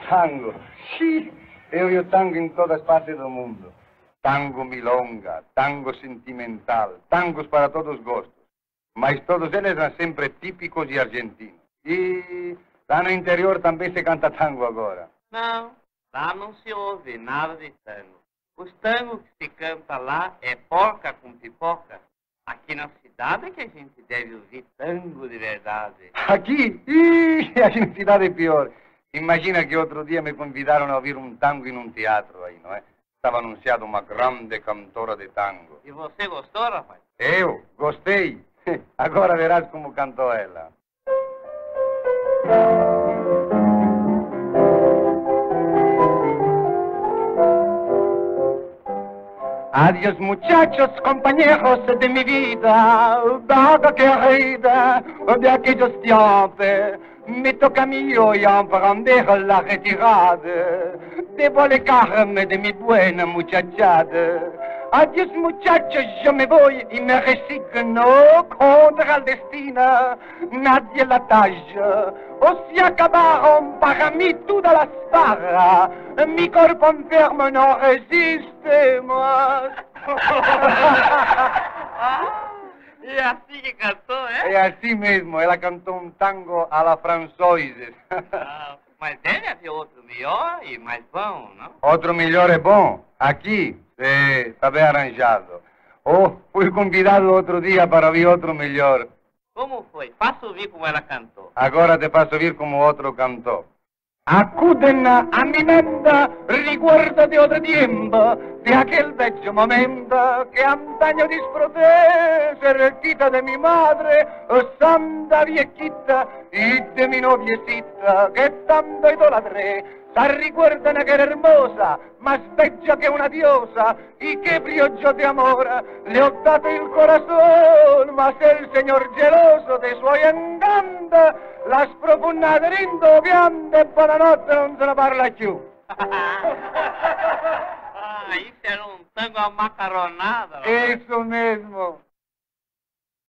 Tango. Sim, eu e o tango em todas partes do mundo. Tango milonga, tango sentimental, tangos para todos os gostos. Mas todos eles são sempre típicos e argentinos. E lá no interior também se canta tango agora. Não, lá não se ouve nada de tango. Os tangos que se canta lá é porca com pipoca. Aqui na cidade é que a gente deve ouvir tango de verdade. Aqui? Ih, aqui na cidade é pior. Imagina que outro dia me convidaram a ouvir um tango em um teatro aí, não é? Estava anunciado uma grande cantora de tango. E você gostou, rapaz? Eu? Gostei. Agora verás como cantou ela. Adiós muchachos, compañeros de mi vida, vaga querida, de aquellos tiempos, me toca a mí hoy emprender la retirada, debo alejarme de mi buena muchachada. Adiós muchachos, yo me voy y me resigno contra el destino, nadie la talla, o se acabaron para mí todas las barras, mi cuerpo enfermo no resiste más. E assim que cantou, é? É assim mesmo, ela cantou um tango à la française. Mas deve haver outro melhor e mais bom, não? Outro melhor é bom? Aqui? Está bem arranjado. Oh, fui convidado outro dia para ouvir outro melhor. Como foi? Faça ouvir como ela cantou. Agora te faço ouvir como outro cantou. Acuden a mi mente, recuerdo de otro tiempo, de aquel bello momento que antaño disfruté, cerquita de mi madre, santa viejita, y de mi noviecita, que tanto idolatré. Se recuerdan aquella hermosa, más bella que una diosa, y que brillo de amor le ho dato il corazón, mas el señor geloso de su encanto l'ha sprofondato rindoviando e buonanotte non se ne parla più. Isso era um tango amacarronado. Isso mesmo.